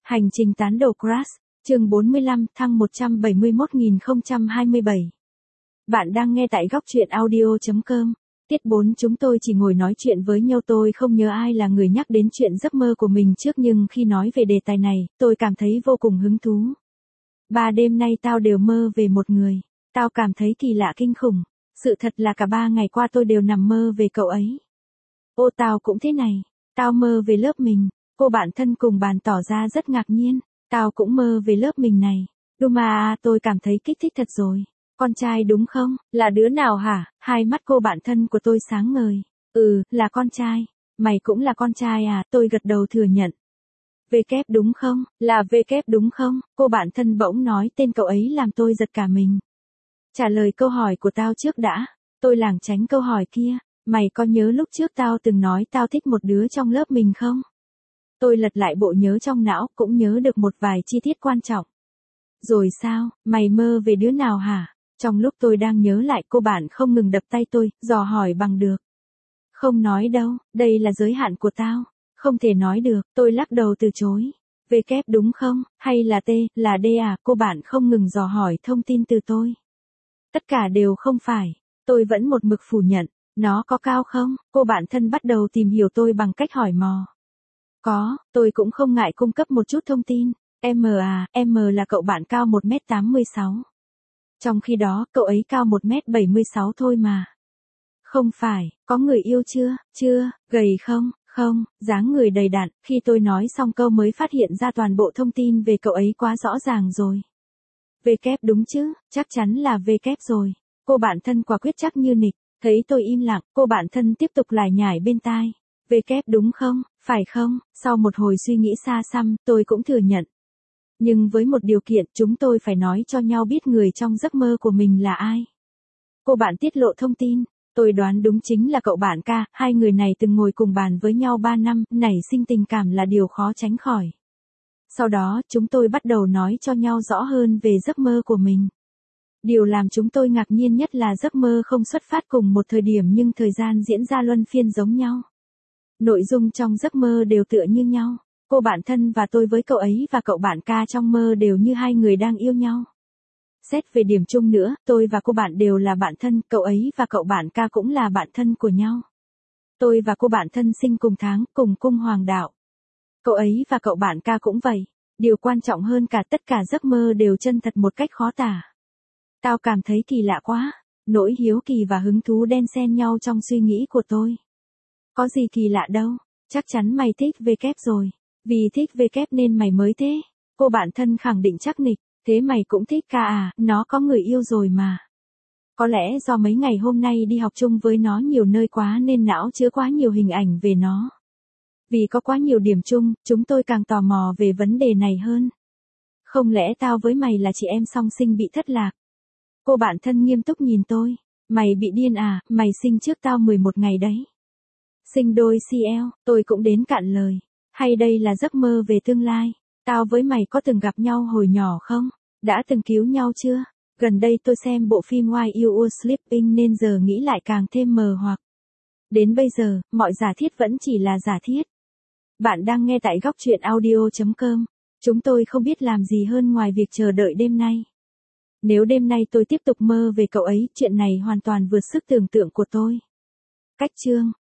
Hành trình tán đồ Crush, chương 45, thăng 171.027. Bạn đang nghe tại góc truyện audio.com. Tiết 4 chúng tôi chỉ ngồi nói chuyện với nhau, tôi không nhớ ai là người nhắc đến chuyện giấc mơ của mình trước, nhưng khi nói về đề tài này, tôi cảm thấy vô cùng hứng thú. 3 đêm nay tao đều mơ về một người. Tao cảm thấy kỳ lạ kinh khủng. Sự thật là cả 3 ngày qua tôi đều nằm mơ về cậu ấy. Ô, tao cũng thế này. Tao mơ về lớp mình. Cô bạn thân cùng bàn tỏ ra rất ngạc nhiên. Tao cũng mơ về lớp mình này. Duma, tôi cảm thấy kích thích thật rồi. Con trai đúng không? Là đứa nào hả? Hai mắt cô bạn thân của tôi sáng ngời. Ừ, là con trai. Mày cũng là con trai à? Tôi gật đầu thừa nhận. V kép đúng không? Là V kép đúng không? Cô bạn thân bỗng nói tên cậu ấy làm tôi giật cả mình. Trả lời câu hỏi của tao trước đã. Tôi lảng tránh câu hỏi kia. Mày có nhớ lúc trước tao từng nói tao thích một đứa trong lớp mình không? Tôi lật lại bộ nhớ trong não, cũng nhớ được một vài chi tiết quan trọng. Rồi sao, mày mơ về đứa nào hả? Trong lúc tôi đang nhớ lại, cô bạn không ngừng đập tay tôi, dò hỏi bằng được. Không nói đâu, đây là giới hạn của tao. Không thể nói được, tôi lắc đầu từ chối. V kép đúng không, hay là T, là D à? Cô bạn không ngừng dò hỏi thông tin từ tôi. Tất cả đều không phải. Tôi vẫn một mực phủ nhận. Nó có cao không? Cô bạn thân bắt đầu tìm hiểu tôi bằng cách hỏi mò. Có, tôi cũng không ngại cung cấp một chút thông tin. M là cậu bạn cao 1m86. Trong khi đó, cậu ấy cao 1m76 thôi mà. Không phải, có người yêu chưa? Chưa, gầy không? Không, dáng người đầy đặn. Khi tôi nói xong câu mới phát hiện ra toàn bộ thông tin về cậu ấy quá rõ ràng rồi. V kép đúng chứ, chắc chắn là V kép rồi. Cô bạn thân quả quyết chắc như nịch. Thấy tôi im lặng, cô bạn thân tiếp tục lải nhải bên tai. V kép đúng không, phải không? Sau một hồi suy nghĩ xa xăm, tôi cũng thừa nhận. Nhưng với một điều kiện, chúng tôi phải nói cho nhau biết người trong giấc mơ của mình là ai. Cô bạn tiết lộ thông tin. Tôi đoán đúng chính là cậu bạn ca. Hai người này từng ngồi cùng bàn với nhau 3 năm, nảy sinh tình cảm là điều khó tránh khỏi. Sau đó, chúng tôi bắt đầu nói cho nhau rõ hơn về giấc mơ của mình. Điều làm chúng tôi ngạc nhiên nhất là giấc mơ không xuất phát cùng một thời điểm nhưng thời gian diễn ra luân phiên giống nhau. Nội dung trong giấc mơ đều tựa như nhau. Cô bạn thân và tôi với cậu ấy và cậu bạn ca trong mơ đều như hai người đang yêu nhau. Xét về điểm chung nữa, tôi và cô bạn đều là bạn thân, cậu ấy và cậu bạn ca cũng là bạn thân của nhau. Tôi và cô bạn thân sinh cùng tháng, cùng cung hoàng đạo. Cậu ấy và cậu bạn ca cũng vậy. Điều quan trọng hơn cả, tất cả giấc mơ đều chân thật một cách khó tả. Tao cảm thấy kỳ lạ quá. Nỗi hiếu kỳ và hứng thú đan xen nhau trong suy nghĩ của tôi. Có gì kỳ lạ đâu, chắc chắn mày thích V kép rồi. Vì thích V kép nên mày mới thế. Cô bạn thân khẳng định chắc nịch. Thế mày cũng thích ca à? Nó có người yêu rồi mà. Có lẽ do mấy ngày hôm nay đi học chung với nó nhiều nơi quá nên não chứa quá nhiều hình ảnh về nó. Vì có quá nhiều điểm chung, chúng tôi càng tò mò về vấn đề này hơn. Không lẽ tao với mày là chị em song sinh bị thất lạc? Cô bạn thân nghiêm túc nhìn tôi. Mày bị điên à, mày sinh trước tao 11 ngày đấy. Sinh đôi CL, tôi cũng đến cạn lời. Hay đây là giấc mơ về tương lai? Tao với mày có từng gặp nhau hồi nhỏ không? Đã từng cứu nhau chưa? Gần đây tôi xem bộ phim While You Were Sleeping nên giờ nghĩ lại càng thêm mờ hoặc. Đến bây giờ, mọi giả thiết vẫn chỉ là giả thiết. Bạn đang nghe tại góc truyện audio.com. Chúng tôi không biết làm gì hơn ngoài việc chờ đợi đêm nay. Nếu đêm nay tôi tiếp tục mơ về cậu ấy, chuyện này hoàn toàn vượt sức tưởng tượng của tôi. Cách chương